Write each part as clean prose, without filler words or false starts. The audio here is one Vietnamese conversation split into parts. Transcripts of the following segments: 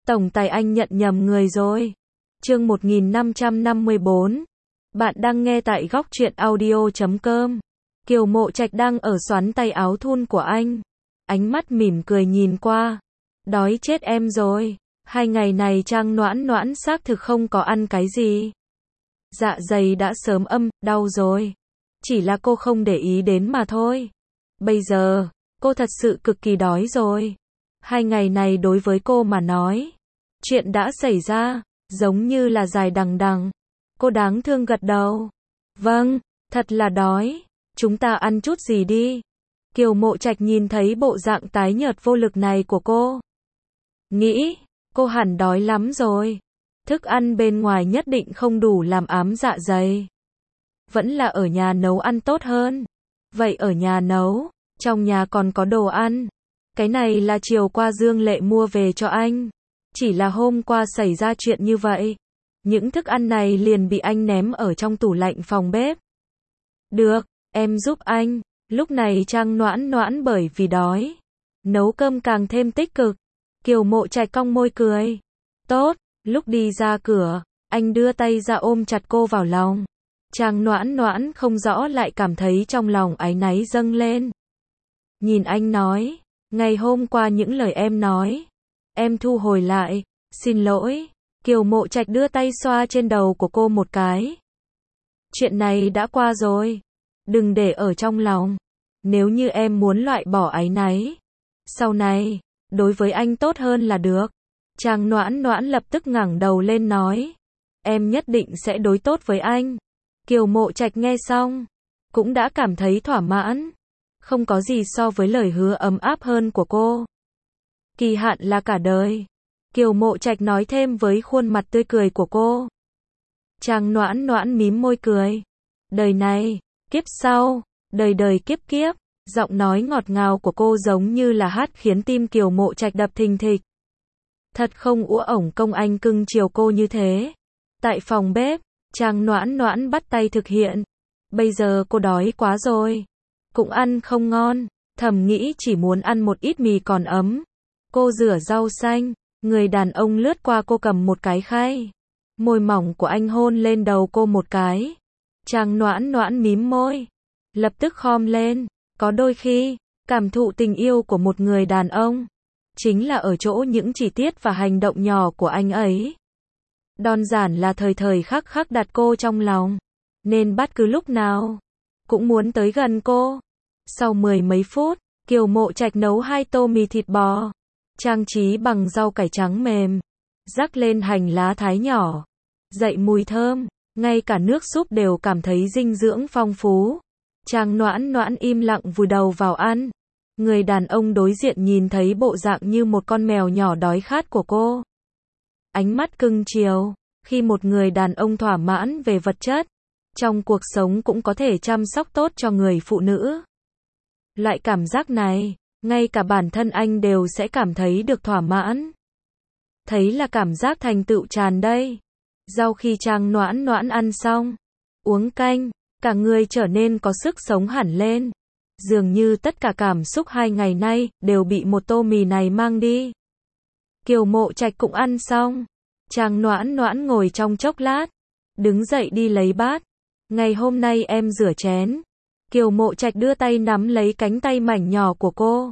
Tổng tài anh nhận nhầm người rồi. Chương 1554. Bạn đang nghe tại góc truyện audio.com. Kiều Mộ Trạch đang ở xoắn tay áo thun của anh. Ánh mắt mỉm cười nhìn qua. Đói chết em rồi. 2 ngày này Trang Noãn Noãn xác thực không có ăn cái gì. Dạ dày đã sớm đau rồi. Chỉ là cô không để ý đến mà thôi. Bây giờ, cô thật sự cực kỳ đói rồi. 2 ngày này đối với cô mà nói, chuyện đã xảy ra, giống như là dài đằng đằng. Cô đáng thương gật đầu. Vâng, thật là đói. Chúng ta ăn chút gì đi. Kiều Mộ Trạch nhìn thấy bộ dạng tái nhợt vô lực này của cô. Nghĩ, cô hẳn đói lắm rồi. Thức ăn bên ngoài nhất định không đủ làm ám dạ dày. Vẫn là ở nhà nấu ăn tốt hơn. Vậy ở nhà nấu, trong nhà còn có đồ ăn. Cái này là chiều qua Dương Lệ mua về cho anh. Chỉ là hôm qua xảy ra chuyện như vậy. Những thức ăn này liền bị anh ném ở trong tủ lạnh phòng bếp. Được, em giúp anh. Lúc này Trang Noãn Noãn bởi vì đói. Nấu cơm càng thêm tích cực. Kiều Mộ Trạch cong môi cười. Tốt, lúc đi ra cửa, anh đưa tay ra ôm chặt cô vào lòng. Trang Noãn Noãn không rõ lại cảm thấy trong lòng áy náy dâng lên. Nhìn anh nói, ngày hôm qua những lời em nói, em thu hồi lại, xin lỗi. Kiều Mộ Trạch đưa tay xoa trên đầu của cô một cái. Chuyện này đã qua rồi, đừng để ở trong lòng. Nếu như em muốn loại bỏ áy náy, sau này, đối với anh tốt hơn là được. Trang Noãn Noãn lập tức ngẩng đầu lên nói, em nhất định sẽ đối tốt với anh. Kiều Mộ Trạch nghe xong, cũng đã cảm thấy thỏa mãn. Không có gì so với lời hứa ấm áp hơn của cô. Kỳ hạn là cả đời. Kiều Mộ Trạch nói thêm với khuôn mặt tươi cười của cô. Trang Noãn Noãn mím môi cười. Đời này, kiếp sau, đời đời kiếp kiếp. Giọng nói ngọt ngào của cô giống như là hát khiến tim Kiều Mộ Trạch đập thình thịch. Thật không úa ổng công anh cưng chiều cô như thế. Tại phòng bếp, Trang Noãn Noãn bắt tay thực hiện. Bây giờ cô đói quá rồi. Cũng ăn không ngon. Thầm nghĩ chỉ muốn ăn một ít mì còn ấm. Cô rửa rau xanh. Người đàn ông lướt qua cô cầm một cái khay. Môi mỏng của anh hôn lên đầu cô một cái. Trang Noãn Noãn mím môi. Lập tức khom lên. Có đôi khi, cảm thụ tình yêu của một người đàn ông chính là ở chỗ những chi tiết và hành động nhỏ của anh ấy. Đơn giản là thời thời khắc khắc đặt cô trong lòng. Nên bất cứ lúc nào cũng muốn tới gần cô. Sau 10 mấy phút, Kiều Mộ Trạch nấu 2 tô mì thịt bò, trang trí bằng rau cải trắng mềm, rắc lên hành lá thái nhỏ, dậy mùi thơm, ngay cả nước súp đều cảm thấy dinh dưỡng phong phú. Trang Noãn Noãn im lặng vùi đầu vào ăn. Người đàn ông đối diện nhìn thấy bộ dạng như một con mèo nhỏ đói khát của cô. Ánh mắt cưng chiều, khi một người đàn ông thỏa mãn về vật chất, trong cuộc sống cũng có thể chăm sóc tốt cho người phụ nữ. Loại cảm giác này, ngay cả bản thân anh đều sẽ cảm thấy được thỏa mãn. Thấy là cảm giác thành tựu tràn đầy. Sau khi Trang Noãn Noãn ăn xong, uống canh, cả người trở nên có sức sống hẳn lên. Dường như tất cả cảm xúc 2 ngày nay đều bị một tô mì này mang đi. Kiều Mộ Trạch cũng ăn xong. Trang Noãn Noãn ngồi trong chốc lát, đứng dậy đi lấy bát. Ngày hôm nay em rửa chén. Kiều Mộ Trạch đưa tay nắm lấy cánh tay mảnh nhỏ của cô.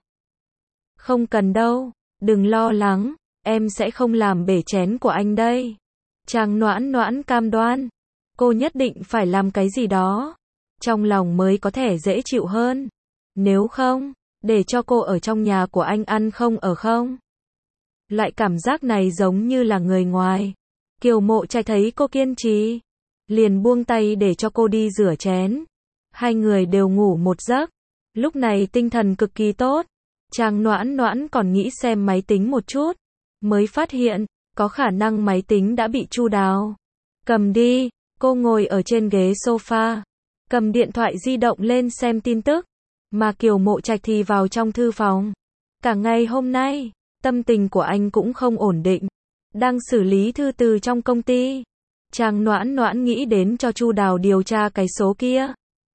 Không cần đâu, đừng lo lắng, em sẽ không làm bể chén của anh đây. Trang Noãn Noãn cam đoan, cô nhất định phải làm cái gì đó, trong lòng mới có thể dễ chịu hơn. Nếu không, để cho cô ở trong nhà của anh ăn không ở không. Loại cảm giác này giống như là người ngoài. Kiều Mộ Trạch thấy cô kiên trì, liền buông tay để cho cô đi rửa chén. 2 người đều ngủ một giấc. Lúc này tinh thần cực kỳ tốt. Trang Noãn Noãn còn nghĩ xem máy tính một chút, mới phát hiện, có khả năng máy tính đã bị Chu Đào cầm đi. Cô ngồi ở trên ghế sofa, cầm điện thoại di động lên xem tin tức. Mà Kiều Mộ Trạch thì vào trong thư phòng. Cả ngày hôm nay, tâm tình của anh cũng không ổn định. Đang xử lý thư từ trong công ty. Trang Noãn Noãn nghĩ đến cho Chu Đào điều tra cái số kia.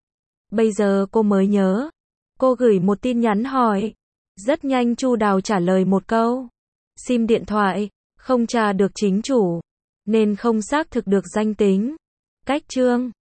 Bây giờ cô mới nhớ. Cô gửi một tin nhắn hỏi. Rất nhanh Chu Đào trả lời một câu. Sim điện thoại, không tra được chính chủ, nên không xác thực được danh tính. Cách chương